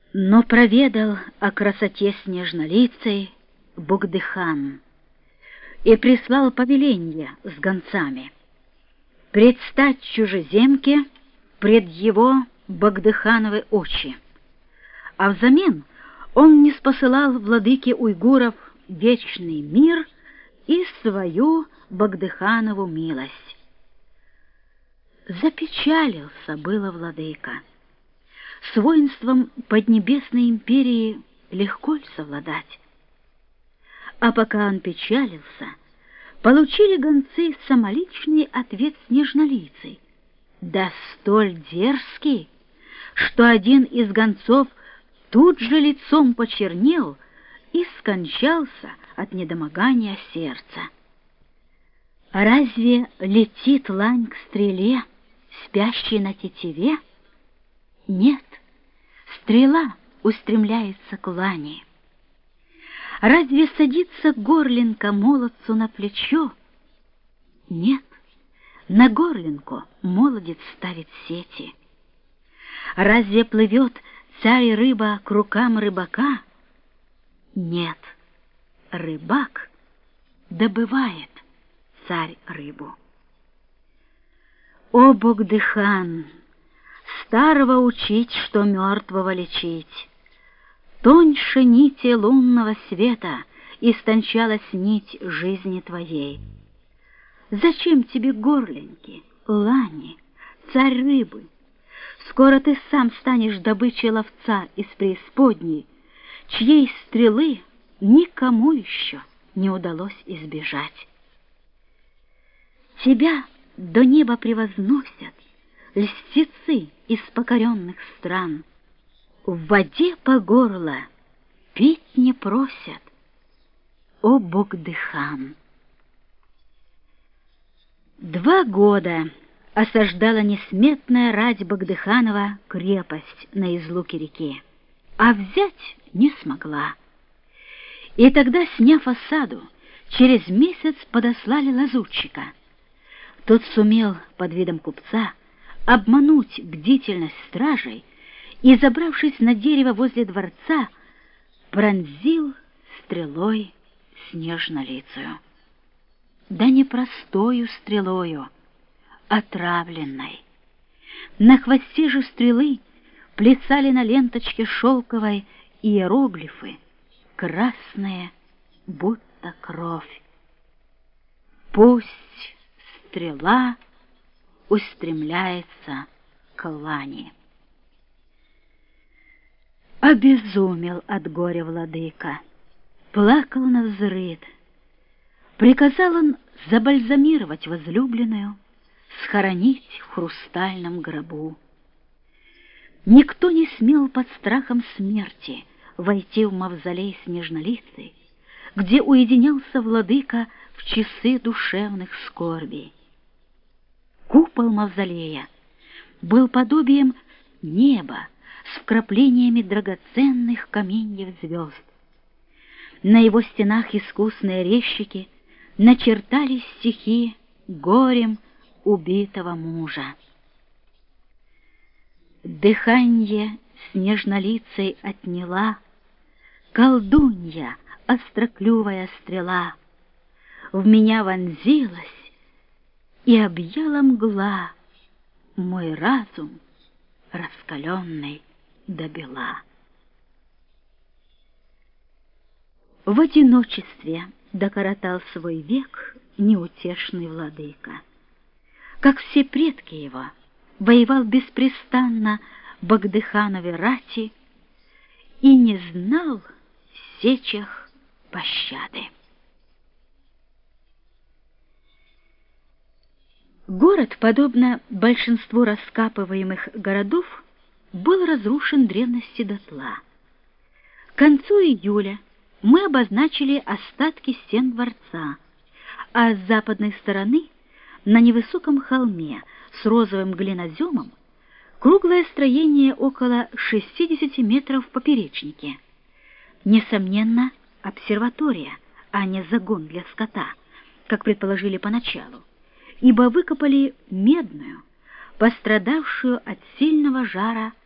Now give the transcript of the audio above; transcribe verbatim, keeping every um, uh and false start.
Но проведал о красоте снежнолицей Богдыхан и прислал повеленье с гонцами предстать чужеземке пред его Богдыхановы очи, а взамен он не спосылал владыке уйгуров вечный мир и свою Богдыханову милость. Запечалился было владыка. С воинством Поднебесной империи легко ль совладать? А пока он печалился, получили гонцы самоличный ответ снежнолицей, да столь дерзкий, что один из гонцов тут же лицом почернел и скончался от недомогания сердца. Разве летит лань к стреле, спящей на тетиве? Нет, стрела устремляется к лани. Разве садится горлинка молодцу на плечо? Нет, на горлинку молодец ставит сети. Разве плывет царь-рыба к рукам рыбака? Нет, рыбак добывает царь-рыбу. О, Богдыхан, старого учить, что мертвого лечить! Тоньше нити лунного света истончалась нить жизни твоей. Зачем тебе горлинки, лани, царь рыбы? Скоро ты сам станешь добычей ловца из преисподней, чьей стрелы никому еще не удалось избежать. Тебя до неба превозносят льстецы из покоренных стран. В воде по горло пить не просят, о Богдыхан. Два года осаждала несметная рать Богдыханова крепость на излуке реки, а взять не смогла. И тогда, сняв осаду, через месяц подослали лазутчика. Тот сумел под видом купца обмануть бдительность стражей и, забравшись на дерево возле дворца, пронзил стрелой снежнолицую. Да не простою стрелою, отравленной. На хвосте же стрелы плясали на ленточке шелковой иероглифы, красные, будто кровь. Пусть стрела устремляется к лани. Обезумел от горя владыка, плакал навзрыд. Приказал он забальзамировать возлюбленную, схоронить в хрустальном гробу. Никто не смел под страхом смерти войти в мавзолей снежнолицей, где уединялся владыка в часы душевных скорбей. Купол мавзолея был подобием неба с вкраплениями драгоценных каменьев звезд. На его стенах искусные резчики начертали стихи горем убитого мужа. Дыханье снежнолицей отняла колдунья, остроклювая стрела, в меня вонзилась и объяла мгла мой разум, раскаленный до бела. В одиночестве докоротал свой век неутешный владыка. Как все предки его, воевал беспрестанно Богдыханове рати и не знал в сечах пощады. Город, подобно большинству раскапываемых городов, был разрушен древности дотла. К концу июля мы обозначили остатки стен дворца, а с западной стороны, на невысоком холме с розовым глиноземом, круглое строение около шестидесяти метров в поперечнике. Несомненно, обсерватория, а не загон для скота, как предположили поначалу, ибо выкопали медную, пострадавшую от сильного жара